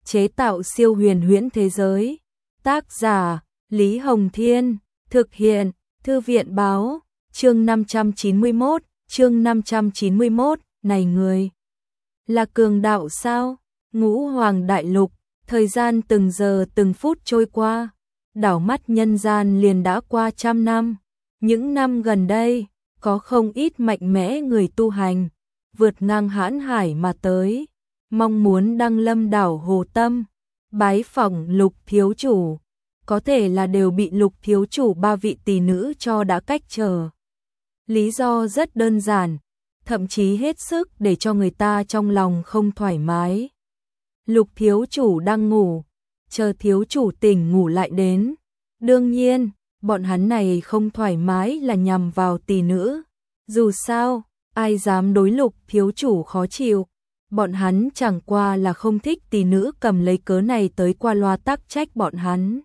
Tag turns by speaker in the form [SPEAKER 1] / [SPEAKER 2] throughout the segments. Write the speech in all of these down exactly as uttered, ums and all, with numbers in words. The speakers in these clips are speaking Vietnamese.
[SPEAKER 1] chế tạo siêu huyền huyễn thế giới. Tác giả, Lý Hồng Thiên, thực hiện, Thư viện báo, chương năm trăm chín mươi mốt, chương năm trăm chín mươi mốt, này người, là cường đạo sao? Ngũ Hoàng Đại Lục, thời gian từng giờ từng phút trôi qua, đảo mắt nhân gian liền đã qua trăm năm. Những năm gần đây, có không ít mạnh mẽ người tu hành, vượt ngang hãn hải mà tới, mong muốn đăng lâm đảo Hồ Tâm, bái phỏng Lục thiếu chủ, có thể là đều bị Lục thiếu chủ ba vị tỷ nữ cho đã cách trở. Lý do rất đơn giản, thậm chí hết sức để cho người ta trong lòng không thoải mái. Lục thiếu chủ đang ngủ, chờ thiếu chủ tỉnh ngủ lại đến. Đương nhiên, bọn hắn này không thoải mái là nhằm vào tỷ nữ. Dù sao, ai dám đối Lục thiếu chủ khó chịu. Bọn hắn chẳng qua là không thích tỷ nữ cầm lấy cớ này tới qua loa tắc trách bọn hắn.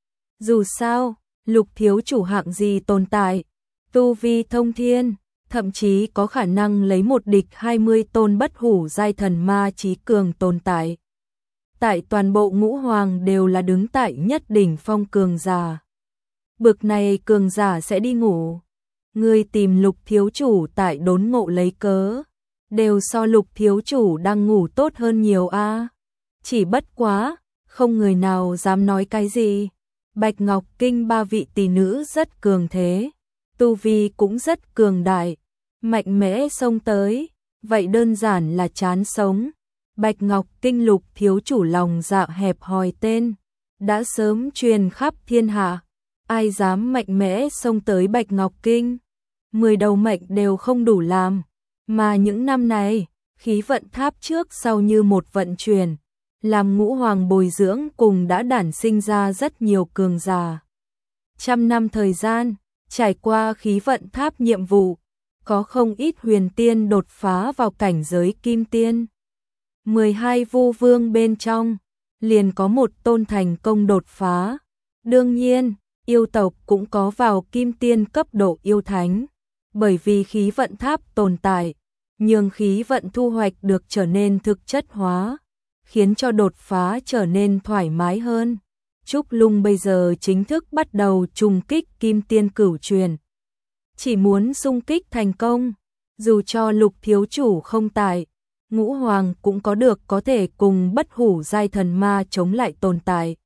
[SPEAKER 1] Dù sao, Lục thiếu chủ hạng gì tồn tại, tu vi thông thiên, thậm chí có khả năng lấy một địch hai mươi tôn bất hủ giai thần ma chí cường tồn tại. Tại toàn bộ ngũ hoàng đều là đứng tại nhất đỉnh phong cường giả. Bực này cường giả sẽ đi ngủ. Người tìm Lục thiếu chủ tại đốn ngộ lấy cớ, đều so Lục thiếu chủ đang ngủ tốt hơn nhiều a. Chỉ bất quá, không người nào dám nói cái gì. Bạch Ngọc Kinh ba vị tỷ nữ rất cường thế, tu vi cũng rất cường đại, mạnh mẽ xông tới, vậy đơn giản là chán sống. Bạch Ngọc Kinh Lục thiếu chủ lòng dạ hẹp hòi tên, đã sớm truyền khắp thiên hạ, ai dám mạnh mẽ xông tới Bạch Ngọc Kinh, mười đầu mệnh đều không đủ làm, mà những năm này, khí vận tháp trước sau như một vận chuyển, làm ngũ hoàng bồi dưỡng cùng đã đản sinh ra rất nhiều cường giả. Trăm năm thời gian, trải qua khí vận tháp nhiệm vụ, có không ít huyền tiên đột phá vào cảnh giới kim tiên. mười hai vu vương bên trong, liền có một tôn thành công đột phá. Đương nhiên, yêu tộc cũng có vào kim tiên cấp độ yêu thánh, bởi vì khí vận tháp tồn tại, nhường khí vận thu hoạch được trở nên thực chất hóa, khiến cho đột phá trở nên thoải mái hơn. Trúc Lung bây giờ chính thức bắt đầu trùng kích kim tiên cửu truyền. Chỉ muốn xung kích thành công, dù cho Lục thiếu chủ không tại, ngũ hoàng cũng có được có thể cùng bất hủ giai thần ma chống lại tồn tại.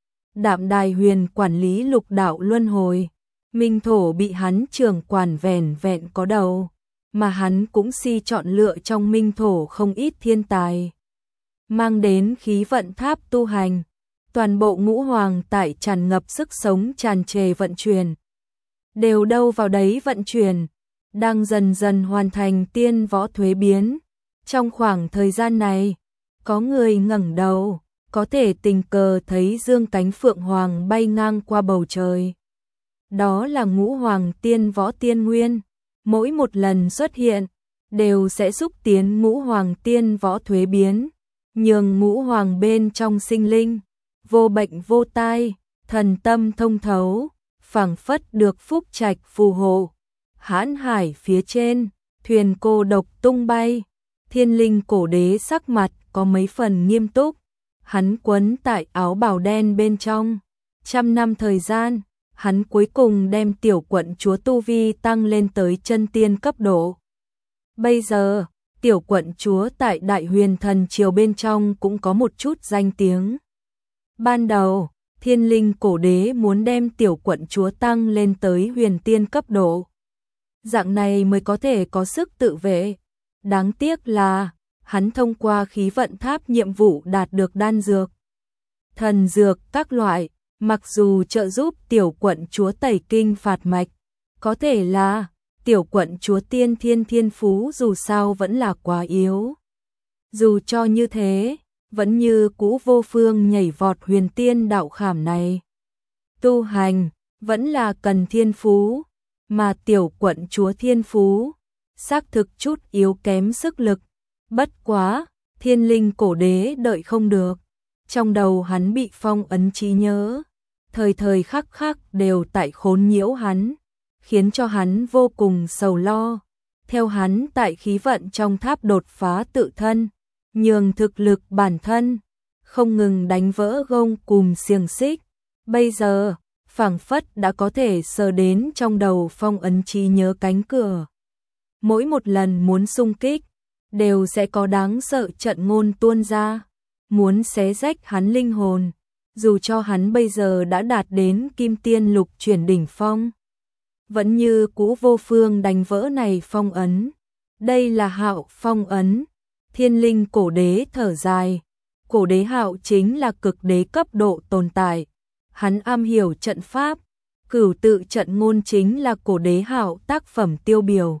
[SPEAKER 1] Đạm Đài Huyền quản lý lục đạo luân hồi, Minh Thổ bị hắn trưởng quản vẻn vẹn có đầu, mà hắn cũng si chọn lựa trong Minh Thổ không ít thiên tài, mang đến khí vận tháp tu hành. Toàn bộ ngũ hoàng tại tràn ngập sức sống tràn trề vận chuyển, đều đâu vào đấy vận chuyển, đang dần dần hoàn thành tiên võ thuế biến. Trong khoảng thời gian này, có người ngẩng đầu, có thể tình cờ thấy dương cánh phượng hoàng bay ngang qua bầu trời. Đó là ngũ hoàng tiên võ tiên nguyên, mỗi một lần xuất hiện, đều sẽ xúc tiến ngũ hoàng tiên võ thuế biến, nhường ngũ hoàng bên trong sinh linh, vô bệnh vô tai, thần tâm thông thấu, phảng phất được phúc trạch phù hộ. Hãn hải phía trên, thuyền cô độc tung bay, Thiên Linh cổ đế sắc mặt có mấy phần nghiêm túc, hắn quấn tại áo bào đen bên trong. Trăm năm thời gian, hắn cuối cùng đem tiểu quận chúa tu vi tăng lên tới chân tiên cấp độ. Bây giờ, tiểu quận chúa tại Đại Huyền Thần Triều bên trong cũng có một chút danh tiếng. Ban đầu, Thiên Linh cổ đế muốn đem tiểu quận chúa tăng lên tới huyền tiên cấp độ. Dạng này mới có thể có sức tự vệ. Đáng tiếc là, hắn thông qua khí vận tháp nhiệm vụ đạt được đan dược, thần dược các loại, mặc dù trợ giúp tiểu quận chúa tẩy kinh phạt mạch, có thể là tiểu quận chúa tiên thiên thiên phú dù sao vẫn là quá yếu. Dù cho như thế, vẫn như cũ vô phương nhảy vọt huyền tiên đạo khảm này. Tu hành, vẫn là cần thiên phú, mà tiểu quận chúa thiên phú, xác thực chút yếu kém sức lực. Bất quá, Thiên Linh cổ đế đợi không được. Trong đầu hắn bị phong ấn trí nhớ, thời thời khắc khắc đều tại khốn nhiễu hắn, khiến cho hắn vô cùng sầu lo. Theo hắn tại khí vận trong tháp đột phá tự thân, nhường thực lực bản thân không ngừng đánh vỡ gông cùm xiềng xích. Bây giờ, phảng phất đã có thể sờ đến trong đầu Phong Ấn trí nhớ cánh cửa. Mỗi một lần muốn xung kích, đều sẽ có đáng sợ trận ngôn tuôn ra, muốn xé rách hắn linh hồn, dù cho hắn bây giờ đã đạt đến kim tiên lục chuyển đỉnh phong. Vẫn như cũ vô phương đánh vỡ này phong ấn. Đây là Hạo phong ấn. Thiên linh cổ đế thở dài. Cổ đế Hạo chính là cực đế cấp độ tồn tại. Hắn am hiểu trận pháp. Cửu tự trận ngôn chính là cổ đế Hạo tác phẩm tiêu biểu.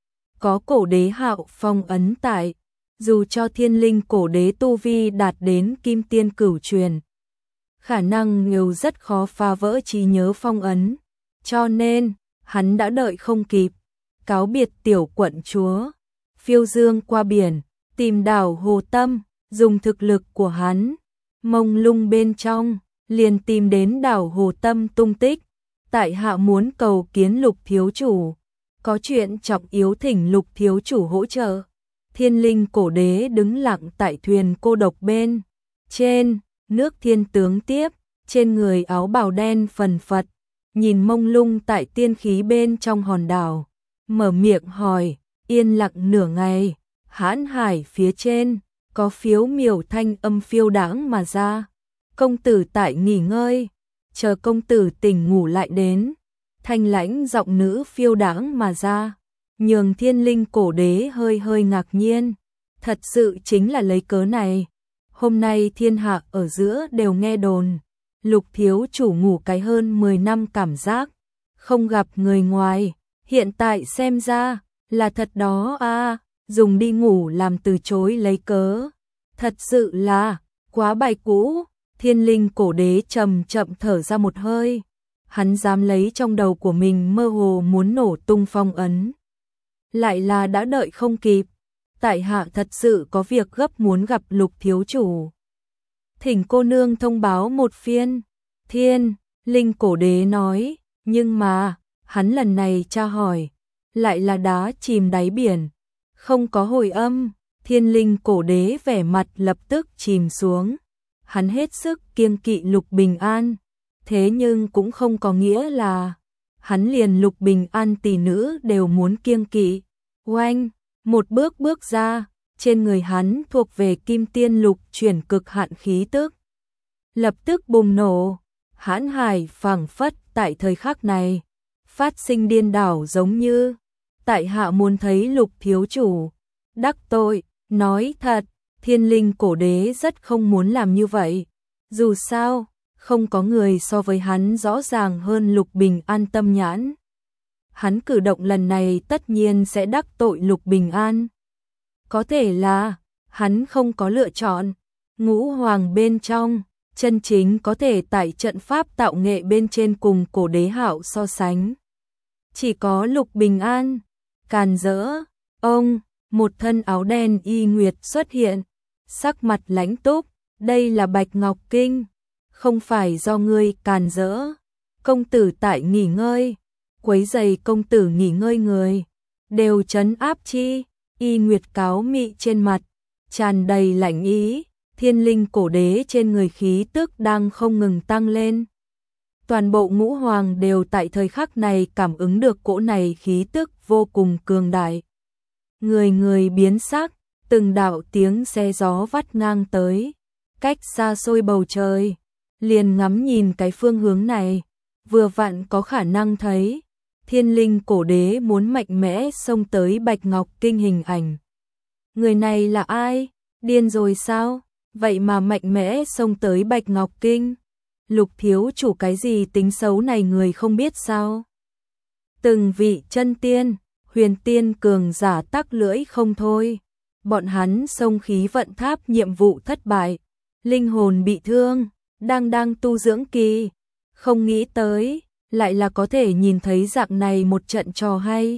[SPEAKER 1] Có cổ đế Hạo phong ấn tại, dù cho thiên linh cổ đế tu vi đạt đến kim tiên cửu truyền, khả năng nhiều rất khó phá vỡ trí nhớ phong ấn. Cho nên, hắn đã đợi không kịp, cáo biệt tiểu quận chúa, phiêu dương qua biển, tìm đảo Hồ Tâm, dùng thực lực của hắn, mông lung bên trong, liền tìm đến đảo Hồ Tâm tung tích. Tại hạ muốn cầu kiến Lục thiếu chủ, có chuyện trọng yếu thỉnh Lục thiếu chủ hỗ trợ. Thiên linh cổ đế đứng lặng tại thuyền cô độc bên trên, nước thiên tướng tiếp, trên người áo bào đen phần phật, nhìn mông lung tại tiên khí bên trong hòn đảo, mở miệng hỏi. Yên lặng nửa ngày, hãn hải phía trên, có phiếu miểu thanh âm phiêu đãng mà ra. Công tử tại nghỉ ngơi, chờ công tử tỉnh ngủ lại đến. Thanh lãnh giọng nữ phiêu đãng mà ra, nhường thiên linh cổ đế hơi hơi ngạc nhiên. Thật sự chính là lấy cớ này. Hôm nay thiên hạ ở giữa đều nghe đồn, Lục thiếu chủ ngủ cái hơn mười năm cảm giác, không gặp người ngoài, hiện tại xem ra, là thật đó à, dùng đi ngủ làm từ chối lấy cớ. Thật sự là, quá bài cũ. Thiên linh cổ đế chậm chậm thở ra một hơi. Hắn dám lấy trong đầu của mình mơ hồ muốn nổ tung phong ấn. Lại là đã đợi không kịp. Tại hạ thật sự có việc gấp muốn gặp Lục thiếu chủ. Thỉnh cô nương thông báo một phiên. Thiên linh cổ đế nói, nhưng mà, hắn lần này tra hỏi, lại là đá chìm đáy biển, không có hồi âm. Thiên linh cổ đế vẻ mặt lập tức chìm xuống. Hắn hết sức kiêng kỵ Lục Bình An, thế nhưng cũng không có nghĩa là hắn liền Lục Bình An tỷ nữ đều muốn kiêng kỵ. Oanh, một bước bước ra, trên người hắn thuộc về kim tiên lục chuyển cực hạn khí tức, lập tức bùng nổ. Hãn hải phảng phất tại thời khắc này phát sinh điên đảo, giống như tại hạ muốn thấy Lục thiếu chủ đắc tội. Nói thật, thiên linh cổ đế rất không muốn làm như vậy. Dù sao, không có người so với hắn rõ ràng hơn Lục Bình An tâm nhãn. Hắn cử động lần này tất nhiên sẽ đắc tội Lục Bình An. Có thể là hắn không có lựa chọn. Ngũ hoàng bên trong, chân chính có thể tại trận pháp tạo nghệ bên trên cùng cổ đế Hạo so sánh, chỉ có Lục Bình An. Càn rỡ, ông, một thân áo đen y nguyệt xuất hiện, sắc mặt lãnh túc. Đây là Bạch Ngọc Kinh, không phải do ngươi càn rỡ. Công tử tại nghỉ ngơi, quấy giày công tử nghỉ ngơi người, đều trấn áp chi. Y nguyệt cáo mị trên mặt, tràn đầy lạnh ý. Thiên linh cổ đế trên người khí tức đang không ngừng tăng lên. Toàn bộ ngũ hoàng đều tại thời khắc này cảm ứng được cỗ này khí tức vô cùng cường đại. Người người biến sắc, từng đạo tiếng xe gió vắt ngang tới, cách xa xôi bầu trời, liền ngắm nhìn cái phương hướng này, vừa vặn có khả năng thấy thiên linh cổ đế muốn mạnh mẽ xông tới Bạch Ngọc Kinh hình ảnh. Người này là ai? Điên rồi sao? Vậy mà mạnh mẽ xông tới Bạch Ngọc Kinh. Lục thiếu chủ cái gì tính xấu này người không biết sao? Từng vị chân tiên, huyền tiên cường giả tắc lưỡi không thôi. Bọn hắn xông khí vận tháp nhiệm vụ thất bại, linh hồn bị thương, đang đang tu dưỡng kỳ. Không nghĩ tới, lại là có thể nhìn thấy dạng này một trận trò hay.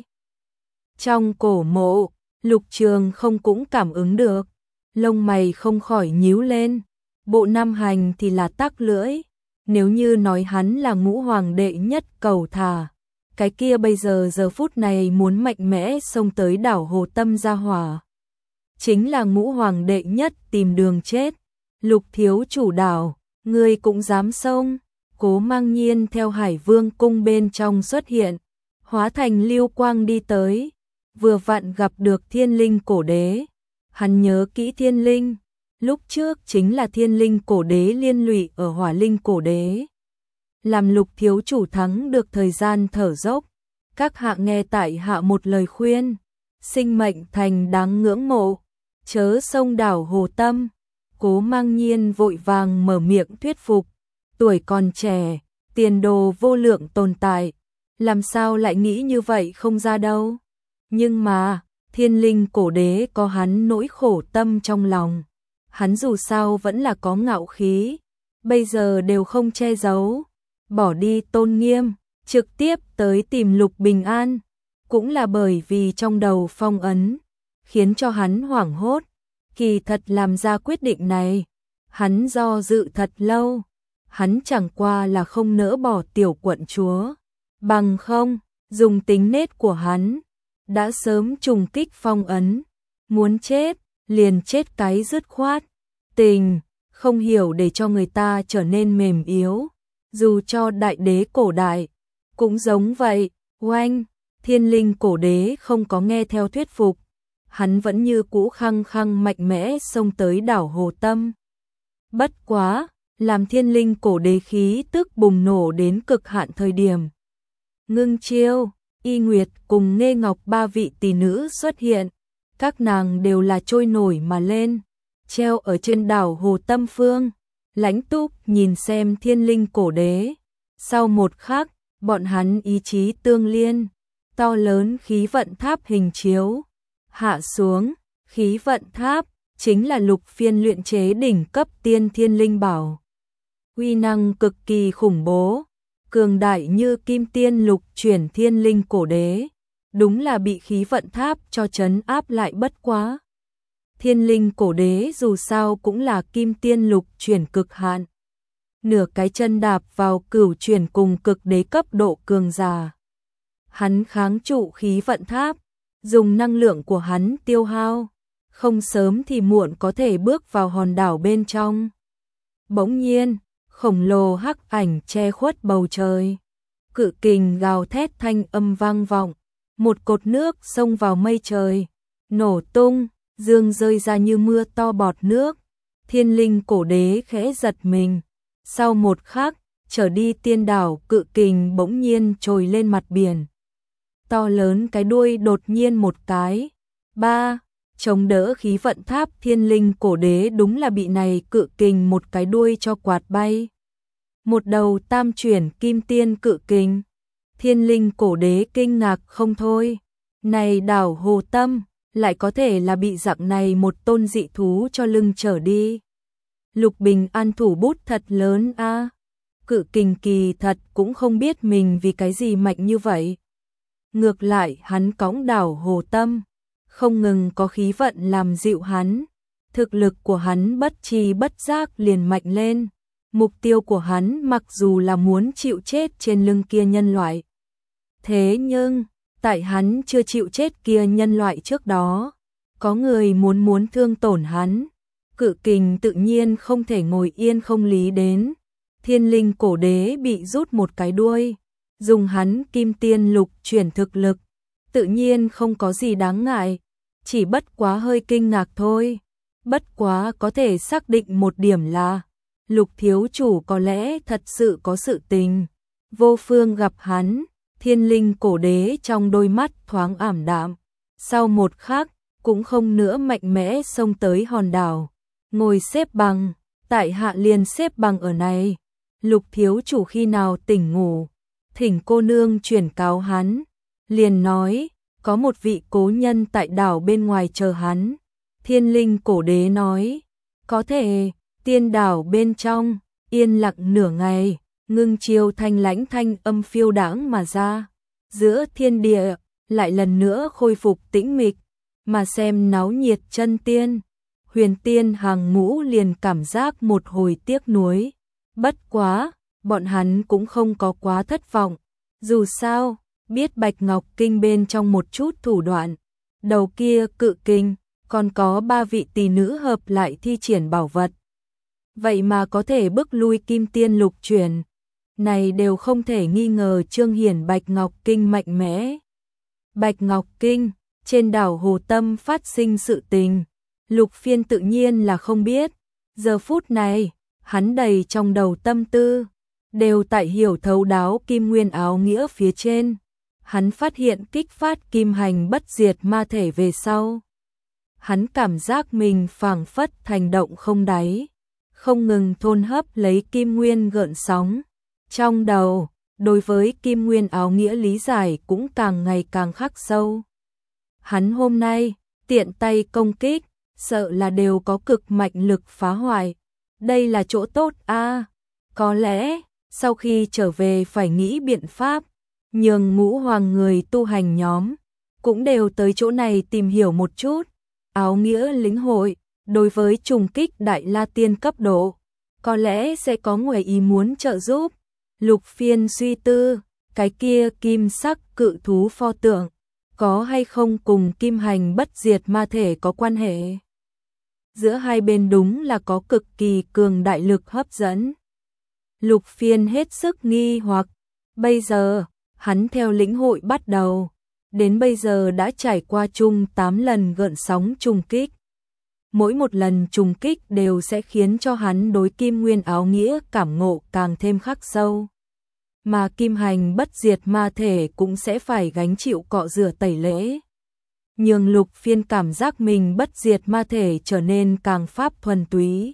[SPEAKER 1] Trong cổ mộ, Lục Trường không cũng cảm ứng được, lông mày không khỏi nhíu lên. Bộ Nam Hành thì là tắc lưỡi, nếu như nói hắn là ngũ hoàng đệ nhất cầu thả, cái kia bây giờ giờ phút này muốn mạnh mẽ xông tới đảo Hồ Tâm ra hỏa, chính là ngũ hoàng đệ nhất tìm đường chết. Lục thiếu chủ đảo, ngươi cũng dám xông? Cố Mang Nhiên theo Hải Vương cung bên trong xuất hiện, hóa thành lưu quang đi tới, vừa vặn gặp được Thiên Linh cổ đế. Hắn nhớ kỹ Thiên Linh, lúc trước chính là Thiên Linh cổ đế liên lụy ở Hỏa Linh cổ đế. Làm Lục thiếu chủ thắng được thời gian thở dốc, các hạ nghe tại hạ một lời khuyên, sinh mệnh thành đáng ngưỡng mộ, chớ xông đảo hồ tâm. Cố Mang Nhiên vội vàng mở miệng thuyết phục, tuổi còn trẻ, tiền đồ vô lượng tồn tại, làm sao lại nghĩ như vậy không ra đâu. Nhưng mà, Thiên Linh cổ đế có hắn nỗi khổ tâm trong lòng, hắn dù sao vẫn là có ngạo khí, bây giờ đều không che giấu, bỏ đi tôn nghiêm, trực tiếp tới tìm Lục Bình An, cũng là bởi vì trong đầu phong ấn, khiến cho hắn hoảng hốt. Kỳ thật làm ra quyết định này, hắn do dự thật lâu, hắn chẳng qua là không nỡ bỏ tiểu quận chúa, bằng không, dùng tính nết của hắn, đã sớm trùng kích phong ấn, muốn chết, liền chết cái dứt khoát, tình, không hiểu để cho người ta trở nên mềm yếu, dù cho đại đế cổ đại, cũng giống vậy, oanh, Thiên Linh cổ đế không có nghe theo thuyết phục, hắn vẫn như cũ khăng khăng mạnh mẽ xông tới đảo Hồ Tâm. Bất quá, làm Thiên Linh cổ đế khí tức bùng nổ đến cực hạn thời điểm. Ngưng Chiêu, Y Nguyệt cùng Nghê Ngọc ba vị tỷ nữ xuất hiện, các nàng đều là trôi nổi mà lên, treo ở trên đảo Hồ Tâm phương, lãnh túc nhìn xem Thiên Linh cổ đế. Sau một khắc, bọn hắn ý chí tương liên, to lớn khí vận tháp hình chiếu hạ xuống, khí vận tháp chính là lục phiên luyện chế đỉnh cấp tiên thiên linh bảo. Uy năng cực kỳ khủng bố, cường đại như kim tiên lục chuyển Thiên Linh cổ đế, đúng là bị khí vận tháp cho trấn áp lại bất quá. Thiên Linh cổ đế dù sao cũng là kim tiên lục chuyển cực hạn, nửa cái chân đạp vào cửu chuyển cùng cực đế cấp độ cường giả. Hắn kháng trụ khí vận tháp, dùng năng lượng của hắn tiêu hao, không sớm thì muộn có thể bước vào hòn đảo bên trong. Bỗng nhiên, khổng lồ hắc ảnh che khuất bầu trời, cự kình gào thét thanh âm vang vọng, một cột nước xông vào mây trời, nổ tung, dương rơi ra như mưa to bọt nước. Thiên Linh cổ đế khẽ giật mình, sau một khắc, trở đi tiên đảo cự kình bỗng nhiên trồi lên mặt biển. To lớn cái đuôi đột nhiên một cái, ba, chống đỡ khí vận tháp. Thiên Linh cổ đế đúng là bị này cự kình một cái đuôi cho quạt bay. Một đầu tam chuyển kim tiên cự kình. Thiên Linh cổ đế kinh ngạc không thôi, này đảo Hồ Tâm lại có thể là bị dạng này một tôn dị thú cho lưng trở đi. Lục Bình An thủ bút thật lớn a, à. Cự kình kỳ thật cũng không biết mình vì cái gì mạnh như vậy. Ngược lại hắn cõng đảo Hồ Tâm, không ngừng có khí vận làm dịu hắn, thực lực của hắn bất tri bất giác liền mạnh lên. Mục tiêu của hắn mặc dù là muốn chịu chết trên lưng kia nhân loại, thế nhưng tại hắn chưa chịu chết kia nhân loại trước đó, có người muốn muốn thương tổn hắn, cự kình tự nhiên không thể ngồi yên không lý đến. Thiên Linh cổ đế bị rút một cái đuôi, dùng hắn kim tiên lục chuyển thực lực, tự nhiên không có gì đáng ngại, chỉ bất quá hơi kinh ngạc thôi. Bất quá có thể xác định một điểm là, Lục thiếu chủ có lẽ thật sự có sự tình. Vô phương gặp hắn, Thiên Linh cổ đế trong đôi mắt thoáng ảm đạm, sau một khắc, cũng không nữa mạnh mẽ xông tới hòn đảo. Ngồi xếp bằng, tại hạ liền xếp bằng ở này. Lục thiếu chủ khi nào tỉnh ngủ, thỉnh cô nương chuyển cáo hắn, liền nói, có một vị cố nhân tại đảo bên ngoài chờ hắn. Thiên Linh cổ đế nói, có thể. Tiên đảo bên trong, yên lặng nửa ngày, Ngưng Chiêu thanh lãnh thanh âm phiêu đãng mà ra. Giữa thiên địa, lại lần nữa khôi phục tĩnh mịch, mà xem náo nhiệt chân tiên. Huyền tiên hàng ngũ liền cảm giác một hồi tiếc nuối. Bất quá, bọn hắn cũng không có quá thất vọng. Dù sao, biết Bạch Ngọc Kinh bên trong một chút thủ đoạn. Đầu kia cự kinh, còn có ba vị tỷ nữ hợp lại thi triển bảo vật. vậy mà có thể bức lui Kim Tiên Lục Chuyển. Này đều không thể nghi ngờ Trương Hiển Bạch Ngọc Kinh mạnh mẽ. Bạch Ngọc Kinh, trên đảo Hồ Tâm phát sinh sự tình, Lục Phiên tự nhiên là không biết. Giờ phút này, hắn đầy trong đầu tâm tư, đều tại hiểu thấu đáo Kim Nguyên áo nghĩa phía trên. Hắn phát hiện kích phát kim hành bất diệt ma thể về sau. Hắn cảm giác mình phảng phất thành động không đáy, không ngừng thôn hấp lấy Kim Nguyên gợn sóng. Trong đầu, đối với Kim Nguyên áo nghĩa lý giải cũng càng ngày càng khắc sâu. Hắn hôm nay, tiện tay công kích, sợ là đều có cực mạnh lực phá hoại. Đây là chỗ tốt a à, có lẽ, sau khi trở về phải nghĩ biện pháp, nhường ngũ hoàng người tu hành nhóm, cũng đều tới chỗ này tìm hiểu một chút. Áo nghĩa lĩnh hội, đối với trùng kích Đại La Tiên cấp độ, có lẽ sẽ có ngoài ý muốn trợ giúp. Lục Phiên suy tư, cái kia kim sắc cự thú pho tượng, có hay không cùng kim hành bất diệt ma thể có quan hệ? Giữa hai bên đúng là có cực kỳ cường đại lực hấp dẫn. Lục Phiên hết sức nghi hoặc, bây giờ, hắn theo lĩnh hội bắt đầu, đến bây giờ đã trải qua chung tám lần gợn sóng trùng kích. Mỗi một lần trùng kích đều sẽ khiến cho hắn đối Kim Nguyên áo nghĩa cảm ngộ càng thêm khắc sâu. Mà kim hành bất diệt ma thể cũng sẽ phải gánh chịu cọ rửa tẩy lễ. Nhưng Lục Phiên cảm giác mình bất diệt ma thể trở nên càng pháp thuần túy.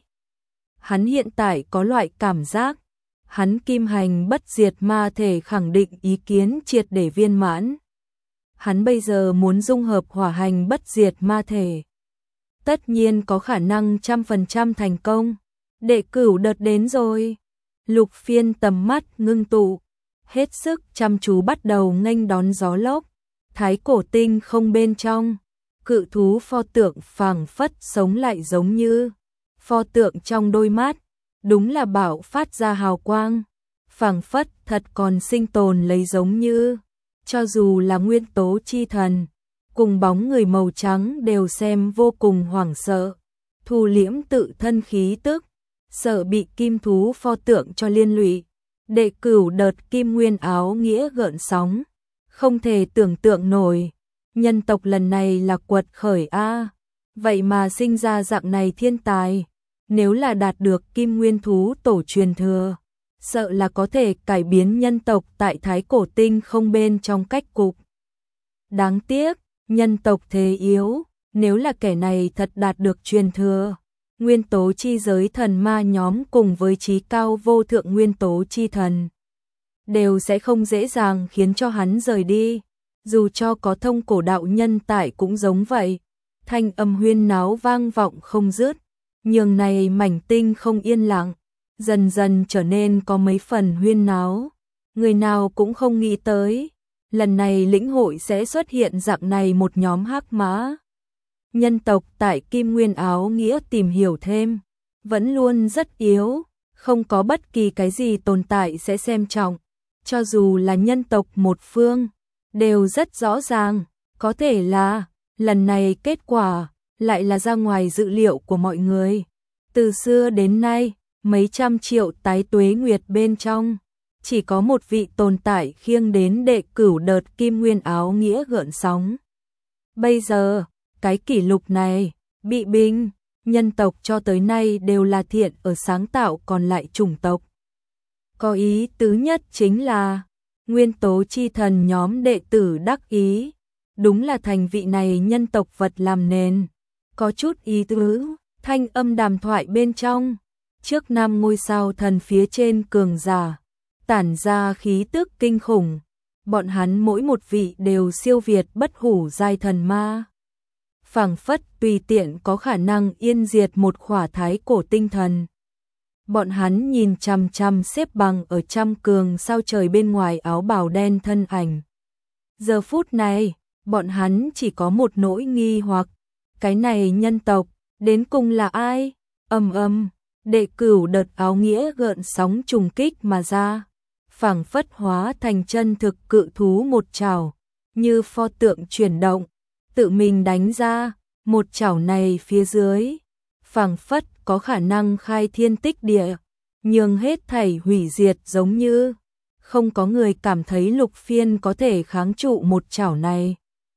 [SPEAKER 1] Hắn hiện tại có loại cảm giác, hắn kim hành bất diệt ma thể khẳng định ý kiến triệt để viên mãn. Hắn bây giờ muốn dung hợp hỏa hành bất diệt ma thể. Tất nhiên có khả năng trăm phần trăm thành công. Đệ cửu đợt đến rồi. Lục Phiên tầm mắt ngưng tụ, hết sức chăm chú bắt đầu nghênh đón gió lốc. Thái cổ tinh không bên trong, cự thú pho tượng phảng phất sống lại giống như. Pho tượng trong đôi mắt, đúng là bảo phát ra hào quang, phảng phất thật còn sinh tồn lấy giống như. Cho dù là nguyên tố chi thần, cùng bóng người màu trắng đều xem vô cùng hoảng sợ, thu liễm tự thân khí tức, sợ bị kim thú pho tượng cho liên lụy. Đệ cửu đợt Kim Nguyên áo nghĩa gợn sóng, không thể tưởng tượng nổi, nhân tộc lần này là quật khởi a, vậy mà sinh ra dạng này thiên tài, nếu là đạt được Kim Nguyên thú tổ truyền thừa, sợ là có thể cải biến nhân tộc tại Thái cổ tinh không bên trong cách cục. Đáng tiếc, nhân tộc thế yếu, nếu là kẻ này thật đạt được truyền thừa, nguyên tố chi giới thần ma nhóm cùng với trí cao vô thượng nguyên tố chi thần, đều sẽ không dễ dàng khiến cho hắn rời đi. Dù cho có thông cổ đạo nhân tại cũng giống vậy, thanh âm huyên náo vang vọng không dứt, nhường này mảnh tinh không yên lặng, dần dần trở nên có mấy phần huyên náo. Người nào cũng không nghĩ tới, lần này lĩnh hội sẽ xuất hiện dạng này một nhóm hắc mã. Nhân tộc tại Kim Nguyên áo nghĩa tìm hiểu thêm, vẫn luôn rất yếu, không có bất kỳ cái gì tồn tại sẽ xem trọng, cho dù là nhân tộc một phương, đều rất rõ ràng, có thể là, lần này kết quả, lại là ra ngoài dự liệu của mọi người. Từ xưa đến nay, mấy trăm triệu tái tuế nguyệt bên trong, chỉ có một vị tồn tại khiêng đến đệ cửu đợt Kim Nguyên áo nghĩa gợn sóng. Bây giờ, cái kỷ lục này, bị bình, nhân tộc cho tới nay đều là thiện ở sáng tạo còn lại chủng tộc. Có ý tứ nhất chính là, nguyên tố chi thần nhóm đệ tử đắc ý, đúng là thành vị này nhân tộc vật làm nền. Có chút ý tứ, thanh âm đàm thoại bên trong, trước năm ngôi sao thần phía trên cường giả, tản ra khí tức kinh khủng, bọn hắn mỗi một vị đều siêu việt bất hủ giai thần ma. Phảng phất tùy tiện có khả năng yên diệt một khỏa thái cổ tinh thần. Bọn hắn nhìn chằm chằm xếp bằng ở trăm cường sao trời bên ngoài áo bào đen thân ảnh. Giờ phút này, bọn hắn chỉ có một nỗi nghi hoặc, cái này nhân tộc, đến cùng là ai? Ầm ầm, đệ cửu đợt áo nghĩa gợn sóng trùng kích mà ra, phảng phất hóa thành chân thực cự thú một chảo, như pho tượng chuyển động, tự mình đánh ra, một chảo này phía dưới, phảng phất có khả năng khai thiên tích địa, nhường hết thảy hủy diệt, giống như không có người cảm thấy Lục Phiên có thể kháng trụ một chảo này.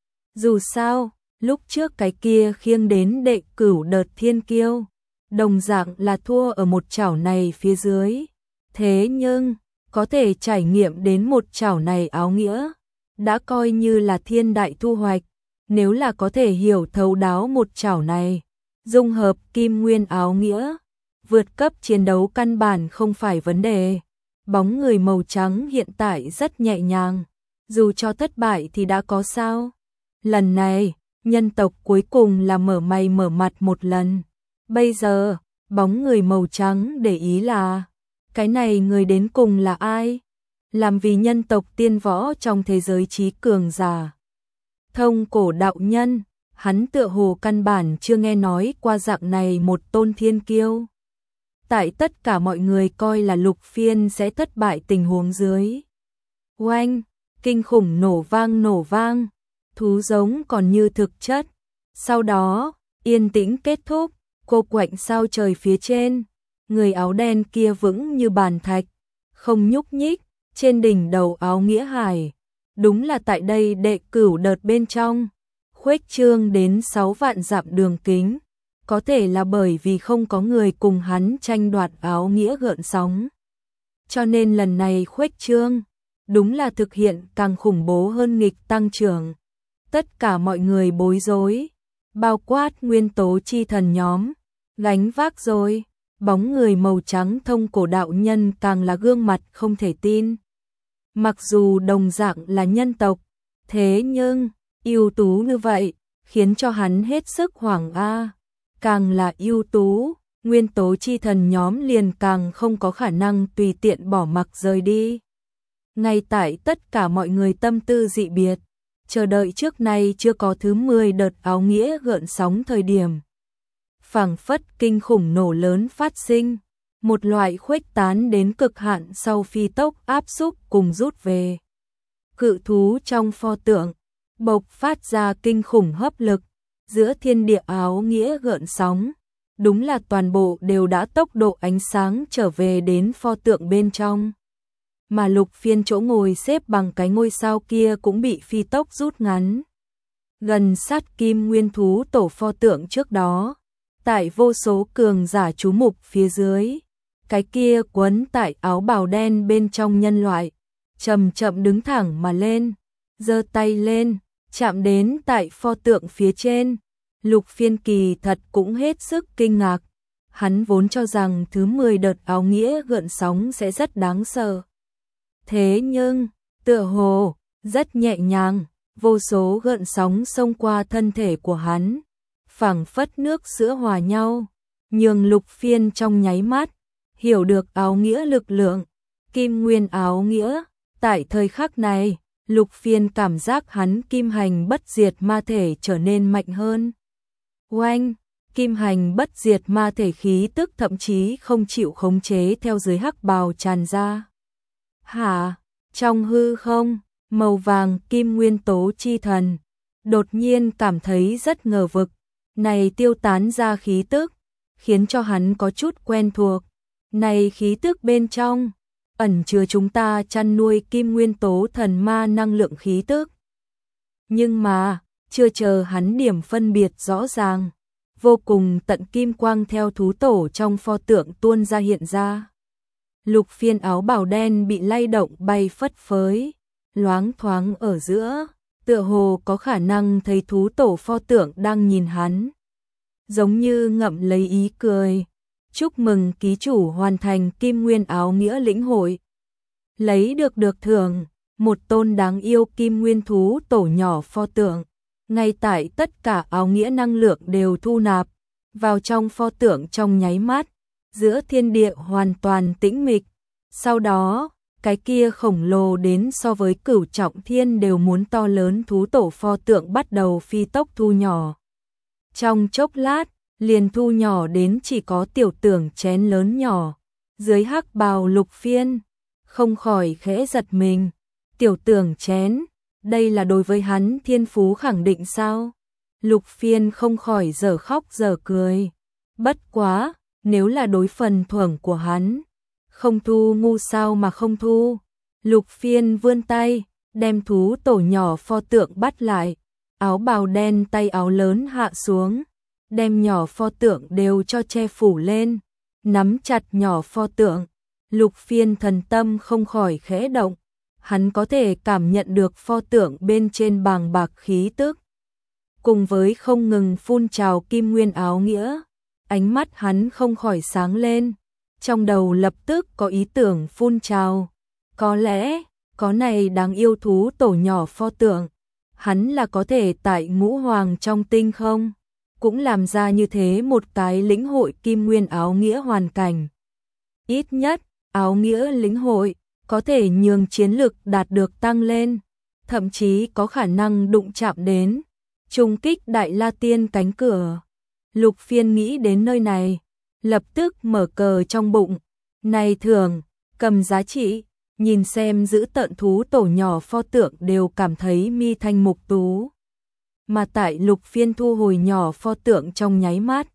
[SPEAKER 1] Dù sao, lúc trước cái kia khiêng đến đệ cửu đợt thiên kiêu, đồng dạng là thua ở một chảo này phía dưới. Thế nhưng, có thể trải nghiệm đến một chảo này áo nghĩa, đã coi như là thiên đại thu hoạch. Nếu là có thể hiểu thấu đáo một chảo này, dung hợp kim nguyên áo nghĩa, vượt cấp chiến đấu căn bản không phải vấn đề. Bóng người màu trắng hiện tại rất nhẹ nhàng, dù cho thất bại thì đã có sao. Lần này, nhân tộc cuối cùng là mở mày mở mặt một lần. Bây giờ, bóng người màu trắng để ý là, cái này người đến cùng là ai? Làm vì nhân tộc tiên võ trong thế giới trí cường giả. Thông cổ đạo nhân, hắn tựa hồ căn bản chưa nghe nói qua dạng này một tôn thiên kiêu. Tại tất cả mọi người coi là Lục Phiên sẽ thất bại tình huống dưới. Oanh, kinh khủng nổ vang nổ vang, thú giống còn như thực chất. Sau đó, yên tĩnh kết thúc, cô quạnh sao trời phía trên, người áo đen kia vững như bàn thạch, không nhúc nhích, trên đỉnh đầu áo nghĩa hải. Đúng là tại đây đệ cửu đợt bên trong, khuếch trương đến sáu vạn dặm đường kính, có thể là bởi vì không có người cùng hắn tranh đoạt áo nghĩa gợn sóng. Cho nên lần này khuếch trương, đúng là thực hiện càng khủng bố hơn nghịch tăng trưởng. Tất cả mọi người bối rối, bao quát nguyên tố chi thần nhóm, gánh vác rồi, bóng người màu trắng thông cổ đạo nhân càng là gương mặt không thể tin. Mặc dù đồng dạng là nhân tộc, thế nhưng, ưu tú như vậy, khiến cho hắn hết sức hoảng a. Càng là ưu tú, nguyên tố chi thần nhóm liền càng không có khả năng tùy tiện bỏ mặc rời đi. Ngay tại tất cả mọi người tâm tư dị biệt, chờ đợi trước nay chưa có thứ mười đợt áo nghĩa gợn sóng thời điểm. Phảng phất kinh khủng nổ lớn phát sinh, một loại khuếch tán đến cực hạn sau phi tốc áp xúc cùng rút về. Cự thú trong pho tượng, bộc phát ra kinh khủng hấp lực, giữa thiên địa áo nghĩa gợn sóng, đúng là toàn bộ đều đã tốc độ ánh sáng trở về đến pho tượng bên trong. Mà Lục Phiên chỗ ngồi xếp bằng cái ngôi sao kia cũng bị phi tốc rút ngắn. Gần sát kim nguyên thú tổ pho tượng trước đó, tại vô số cường giả chú mục phía dưới, cái kia quấn tại áo bào đen bên trong nhân loại, chậm chậm đứng thẳng mà lên, giơ tay lên, chạm đến tại pho tượng phía trên. Lục Phiên kỳ thật cũng hết sức kinh ngạc, hắn vốn cho rằng thứ mười đợt áo nghĩa gợn sóng sẽ rất đáng sợ. Thế nhưng, tựa hồ, rất nhẹ nhàng, vô số gợn sóng xông qua thân thể của hắn, phảng phất nước sữa hòa nhau, nhường Lục Phiên trong nháy mắt, hiểu được áo nghĩa lực lượng, kim nguyên áo nghĩa. Tại thời khắc này, Lục Phiên cảm giác hắn kim hành bất diệt ma thể trở nên mạnh hơn. Oanh, kim hành bất diệt ma thể khí tức thậm chí không chịu khống chế theo dưới hắc bào tràn ra. Hả, trong hư không, màu vàng kim nguyên tố chi thần, đột nhiên cảm thấy rất ngờ vực, này tiêu tán ra khí tức, khiến cho hắn có chút quen thuộc. Này khí tức bên trong, ẩn chứa chúng ta chăn nuôi kim nguyên tố thần ma năng lượng khí tức. Nhưng mà, chưa chờ hắn điểm phân biệt rõ ràng, vô cùng tận kim quang theo thú tổ trong pho tượng tuôn ra hiện ra. Lục Phiên áo bào đen bị lay động bay phất phới, loáng thoáng ở giữa, tựa hồ có khả năng thấy thú tổ pho tượng đang nhìn hắn. Giống như ngậm lấy ý cười, chúc mừng ký chủ hoàn thành kim nguyên áo nghĩa lĩnh hội. Lấy được được thưởng, một tôn đáng yêu kim nguyên thú tổ nhỏ pho tượng. Ngay tại tất cả áo nghĩa năng lượng đều thu nạp vào trong pho tượng trong nháy mắt, giữa thiên địa hoàn toàn tĩnh mịch. Sau đó, cái kia khổng lồ đến so với cửu trọng thiên đều muốn to lớn thú tổ pho tượng bắt đầu phi tốc thu nhỏ. Trong chốc lát, liền thu nhỏ đến chỉ có tiểu tưởng chén lớn nhỏ. Dưới hắc bào Lục Phiên, không khỏi khẽ giật mình. Tiểu tưởng chén, đây là đối với hắn thiên phú khẳng định sao? Lục Phiên không khỏi dở khóc dở cười. Bất quá, nếu là đối phần thưởng của hắn, không thu ngu sao mà không thu. Lục Phiên vươn tay, đem thú tổ nhỏ pho tượng bắt lại, áo bào đen tay áo lớn hạ xuống, đem nhỏ pho tượng đều cho che phủ lên, nắm chặt nhỏ pho tượng. Lục Phiên thần tâm không khỏi khẽ động, hắn có thể cảm nhận được pho tượng bên trên bàng bạc khí tức, cùng với không ngừng phun trào kim nguyên áo nghĩa, ánh mắt hắn không khỏi sáng lên, trong đầu lập tức có ý tưởng phun trào, có lẽ, có này đáng yêu thú tổ nhỏ pho tượng, hắn là có thể tại ngũ hoàng trong tinh không, cũng làm ra như thế một cái lĩnh hội kim nguyên áo nghĩa hoàn cảnh. Ít nhất, áo nghĩa lĩnh hội, có thể nhường chiến lực đạt được tăng lên, thậm chí có khả năng đụng chạm đến, trùng kích Đại La Tiên cánh cửa. Lục Phiên nghĩ đến nơi này, lập tức mở cờ trong bụng, này thường, cầm giá trị, nhìn xem giữ tận thú tổ nhỏ pho tượng đều cảm thấy mi thanh mục tú. Mà tại Lục Phiên thu hồi nhỏ pho tượng trong nháy mắt,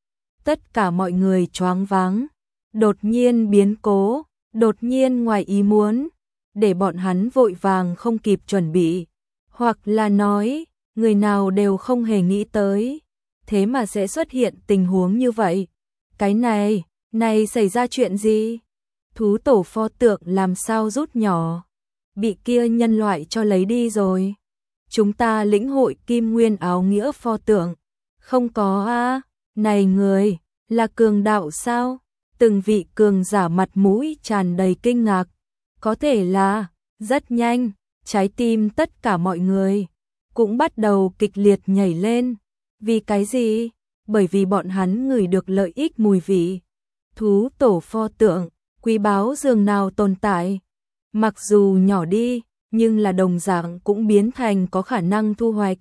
[SPEAKER 1] tất cả mọi người choáng váng, đột nhiên biến cố, đột nhiên ngoài ý muốn, để bọn hắn vội vàng không kịp chuẩn bị, hoặc là nói, người nào đều không hề nghĩ tới, thế mà sẽ xuất hiện tình huống như vậy. Cái này, này xảy ra chuyện gì? Thú tổ pho tượng làm sao rút nhỏ? Bị kia nhân loại cho lấy đi rồi. Chúng ta lĩnh hội kim nguyên áo nghĩa pho tượng. Không có a, này người, là cường đạo sao? Từng vị cường giả mặt mũi tràn đầy kinh ngạc. Có thể là, rất nhanh, trái tim tất cả mọi người cũng bắt đầu kịch liệt nhảy lên. Vì cái gì? Bởi vì bọn hắn ngửi được lợi ích mùi vị. Thú tổ pho tượng, quý báu dường nào tồn tại. Mặc dù nhỏ đi, nhưng là đồng dạng cũng biến thành có khả năng thu hoạch.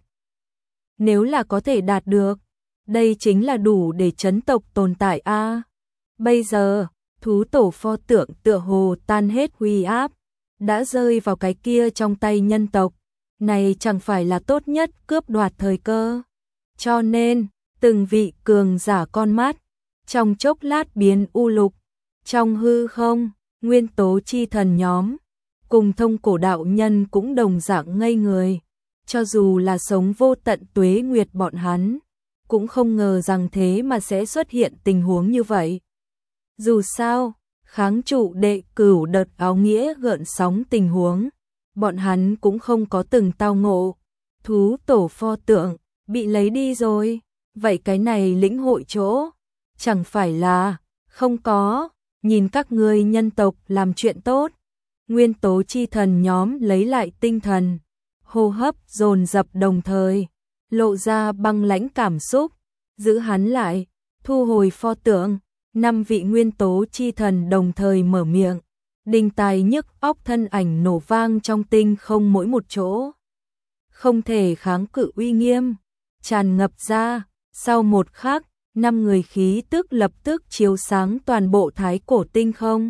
[SPEAKER 1] Nếu là có thể đạt được, đây chính là đủ để chấn tộc tồn tại a. Bây giờ, thú tổ pho tượng tựa hồ tan hết uy áp, đã rơi vào cái kia trong tay nhân tộc. Này chẳng phải là tốt nhất cướp đoạt thời cơ. Cho nên, từng vị cường giả con mắt, trong chốc lát biến u lục, trong hư không, nguyên tố chi thần nhóm, cùng thông cổ đạo nhân cũng đồng dạng ngây người, cho dù là sống vô tận tuế nguyệt bọn hắn, cũng không ngờ rằng thế mà sẽ xuất hiện tình huống như vậy. Dù sao, kháng trụ đệ cửu đợt áo nghĩa gợn sóng tình huống, bọn hắn cũng không có từng tao ngộ, thú tổ pho tượng, bị lấy đi rồi, vậy cái này lĩnh hội chỗ, chẳng phải là, không có, nhìn các ngươi nhân tộc làm chuyện tốt, nguyên tố chi thần nhóm lấy lại tinh thần, hô hấp dồn dập đồng thời, lộ ra băng lãnh cảm xúc, giữ hắn lại, thu hồi pho tượng, năm vị nguyên tố chi thần đồng thời mở miệng, đình tài nhức óc thân ảnh nổ vang trong tinh không mỗi một chỗ. Không thể kháng cự uy nghiêm, tràn ngập ra, sau một khắc, năm người khí tức lập tức chiếu sáng toàn bộ thái cổ tinh không.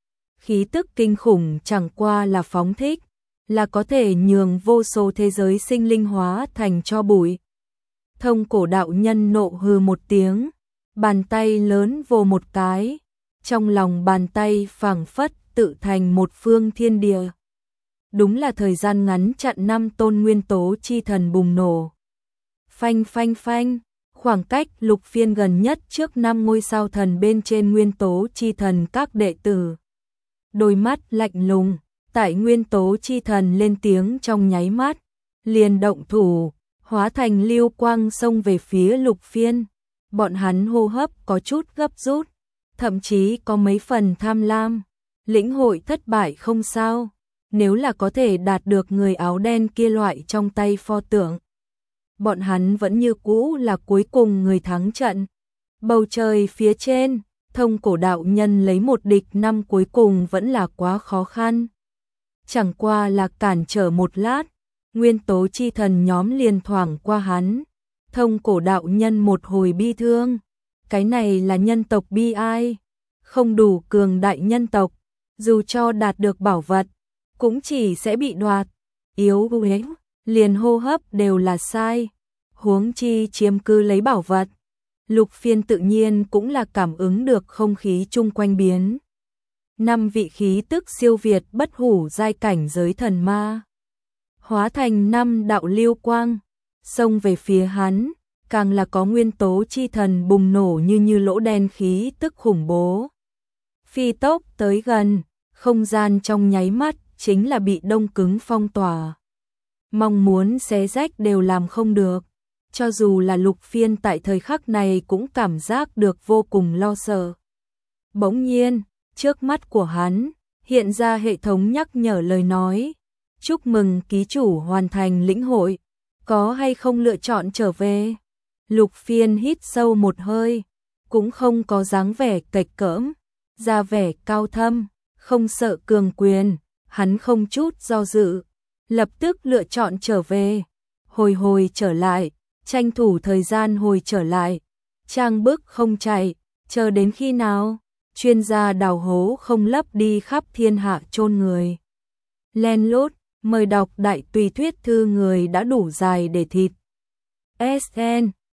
[SPEAKER 1] Khí tức kinh khủng chẳng qua là phóng thích, là có thể nhường vô số thế giới sinh linh hóa thành tro bụi. Thông cổ đạo nhân nộ hừ một tiếng, bàn tay lớn vồ một cái, trong lòng bàn tay phảng phất tự thành một phương thiên địa. Đúng là thời gian ngắn chặn năm tôn nguyên tố chi thần bùng nổ. Phanh phanh phanh, khoảng cách Lục Phiên gần nhất trước năm ngôi sao thần bên trên nguyên tố chi thần các đệ tử. Đôi mắt lạnh lùng, tại nguyên tố chi thần lên tiếng trong nháy mắt, liền động thủ, hóa thành lưu quang xông về phía Lục Phiên. Bọn hắn hô hấp có chút gấp rút, thậm chí có mấy phần tham lam. Lĩnh hội thất bại không sao, nếu là có thể đạt được người áo đen kia loại trong tay pho tượng. Bọn hắn vẫn như cũ là cuối cùng người thắng trận. Bầu trời phía trên, thông cổ đạo nhân lấy một địch năm cuối cùng vẫn là quá khó khăn. Chẳng qua là cản trở một lát, nguyên tố chi thần nhóm liền thoảng qua hắn. Thông cổ đạo nhân một hồi bi thương, cái này là nhân tộc bi ai, không đủ cường đại nhân tộc, dù cho đạt được bảo vật, cũng chỉ sẽ bị đoạt, yếu ghế, liền hô hấp đều là sai, huống chi chiếm cứ lấy bảo vật. Lục Phiên tự nhiên cũng là cảm ứng được không khí chung quanh biến. Năm vị khí tức siêu việt bất hủ giai cảnh giới thần ma. Hóa thành năm đạo lưu quang, xông về phía hắn, càng là có nguyên tố chi thần bùng nổ như như lỗ đen khí tức khủng bố. Phi tốc tới gần, không gian trong nháy mắt chính là bị đông cứng phong tỏa. Mong muốn xé rách đều làm không được. Cho dù là Lục Phiên tại thời khắc này cũng cảm giác được vô cùng lo sợ. Bỗng nhiên, trước mắt của hắn, hiện ra hệ thống nhắc nhở lời nói. Chúc mừng ký chủ hoàn thành lĩnh hội, có hay không lựa chọn trở về? Lục Phiên hít sâu một hơi, cũng không có dáng vẻ cạch cỡm, ra vẻ cao thâm, không sợ cường quyền, hắn không chút do dự, lập tức lựa chọn trở về, hồi hồi trở lại, tranh thủ thời gian hồi trở lại, trang bức không chạy, chờ đến khi nào, chuyên gia đào hố không lấp đi khắp thiên hạ chôn người. Len lút, mời đọc đại tùy thuyết thư người đã đủ dài để thịt. ét en